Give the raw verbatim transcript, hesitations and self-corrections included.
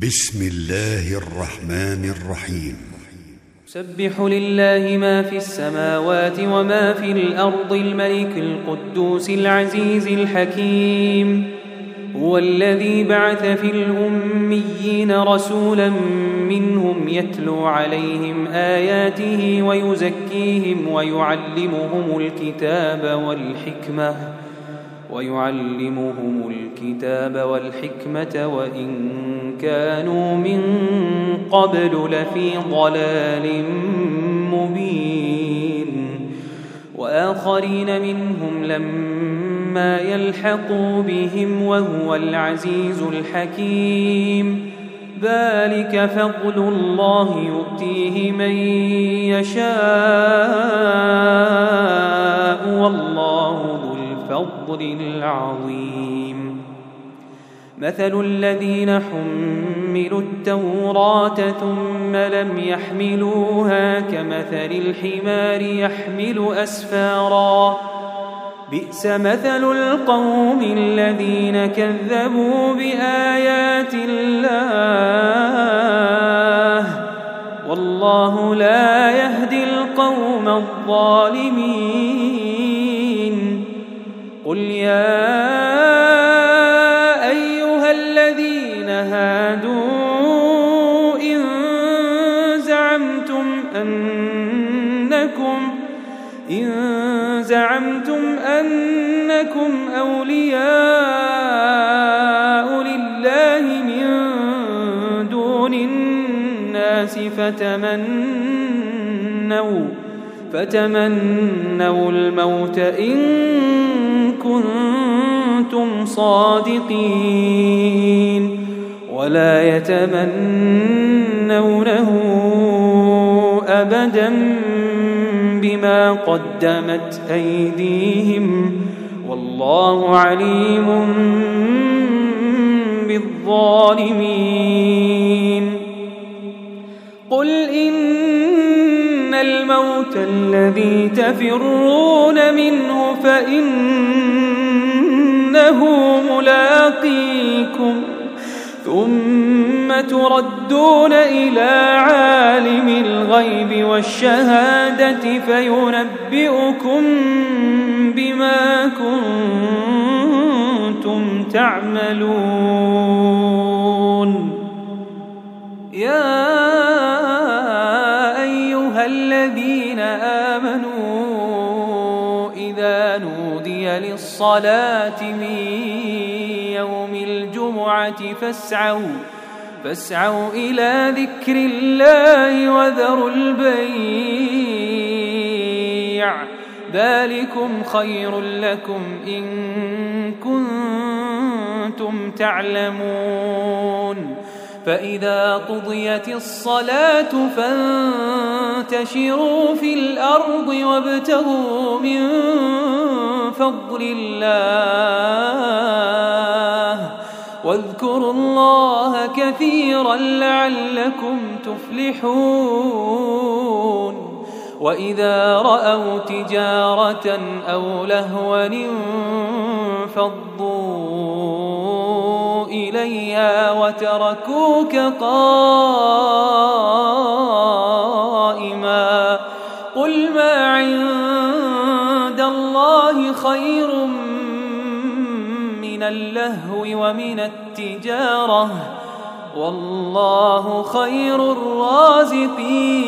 بسم الله الرحمن الرحيم. يسبح لله ما في السماوات وما في الأرض الملك القدوس العزيز الحكيم. هو الذي بعث في الأميين رسولا منهم يتلو عليهم آياته ويزكيهم ويعلمهم الكتاب والحكمة ويعلمهم الكتاب والحكمة وإن كانوا من قبل لفي ضلال مبين. وآخرين منهم لما يلحقوا بهم وهو العزيز الحكيم. ذلك فضل الله يؤتيه من يشاء والله ذو الفضل العظيم. مثل الذين حملوا التوراة ثم لم يحملوها كمثل الحمار يحمل أسفارا بئس مثل القوم الذين كذبوا بآيات الله والله لا يهدي القوم الظالمين. قل يا أيها الذين هادوا إن زعمتم أنكم إن زعمتم أنكم أولياء لله من دون الناس فتمنوا فتمنوا الموت إن كنتم صادقين ولا يتمنونه أبدا بما قدمت أيديهم والله عليم بالظالمين. قل إن الموت الذي تفرون منه فإنه ملاقيكم ثم تردون إلى عالم الغيب والشهادة فينبئكم بما كنتم تعملون. يا أيها الذين آمنوا إذا نودي للصلاة من يوم الجمعة فاسعوا فاسعوا إلى ذكر الله وذروا البيع ذلكم خير لكم إن كنتم تعلمون. فإذا قضيت الصلاة فانتشروا في الأرض وابتغوا من فضل الله واذكروا الله كثيرا لعلكم تفلحون. وإذا رأوا تجارة أو لهوا انفضوا إليها وتركوك قائما قل ما عند الله خير من اللهو ومن التجارة والله خير الرازقين.